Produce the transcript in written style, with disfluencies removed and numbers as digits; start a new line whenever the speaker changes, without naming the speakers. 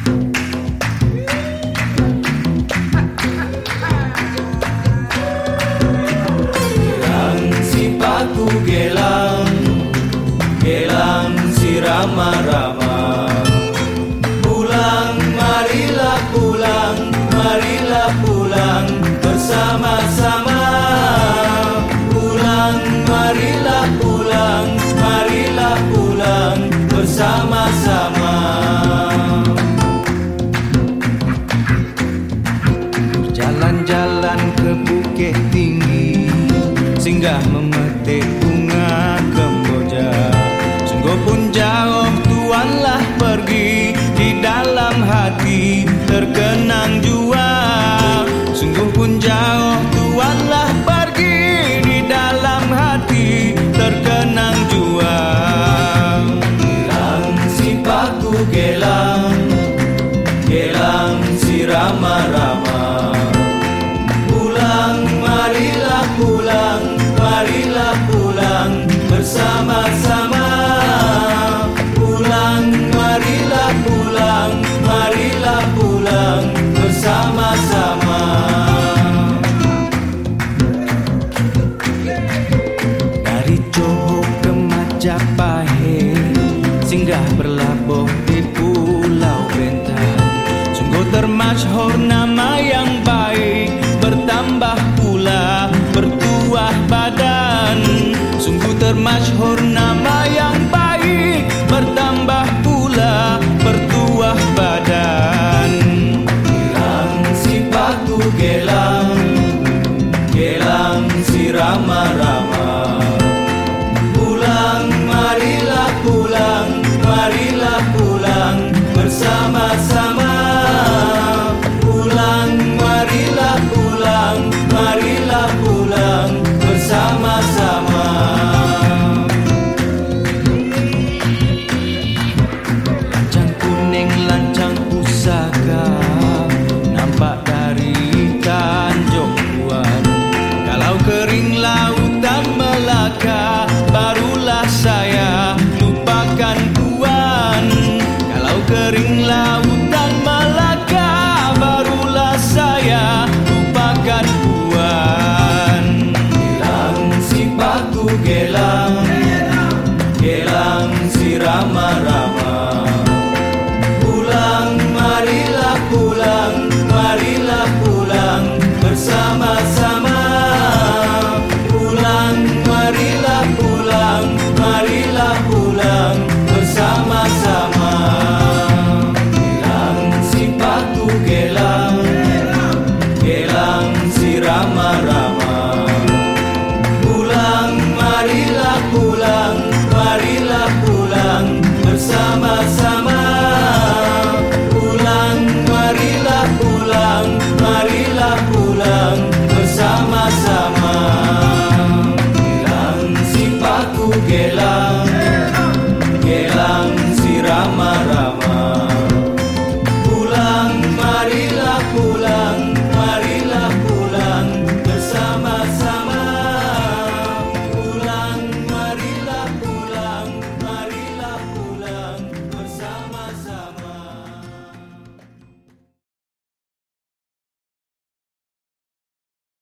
Sipaku gelang, gelang si Rama-Rama. Pulang, marilah pulang, marilah pulang bersama-sama. Pulang, marilah pulang, marilah pulang bersama-sama.
Jalan-jalan ke Bukit Tinggi, singgah memetik bunga kemboja. Sungguh pun jauh tuanlah pergi, di dalam hati terkenang jua. Sungguh pun jauh tuanlah pergi, di dalam hati terkenang jua.
Gelang sipaku gelang, gelang si Rama-Rama. Pulang, marilah pulang, marilah pulang bersama-sama. Pulang, marilah pulang, marilah pulang bersama-sama.
Dari Johor ke Majapahit, singgah berlabuh di Pulau Bentang. Sungguh termasyhur nama yang baik, bertambah pula bertuah badan. Sungguh termasyhur nama yang baik, bertambah pula bertuah badan.
Gelang sipaku gelang, gelang si Rama-Rama. Pulang, marilah pulang, marilah pulang bersama-sama. Pulang, marilah pulang, marilah pulang bersama-sama.
Lancang kuning, lancang pusaka, nampak dari Tanjung Buan. Kalau kering lautan Melaka, barulah saya lupakan Puan. Kalau kering lautan Melaka, barulah saya lupakan Puan.
Gelang sipaku gelang, gelang si Rama-Rama. Pulang, marilah pulang, marilah pulang bersama-sama. Pulang, marilah pulang, marilah pulang bersama-sama. Gelang sipaku gelang, gelang si Rama-Rama. Pulang, marilah pulang, marilah pulang bersama-sama. Pulang, marilah pulang, marilah pulang bersama-sama. Gelang sipaku gelang,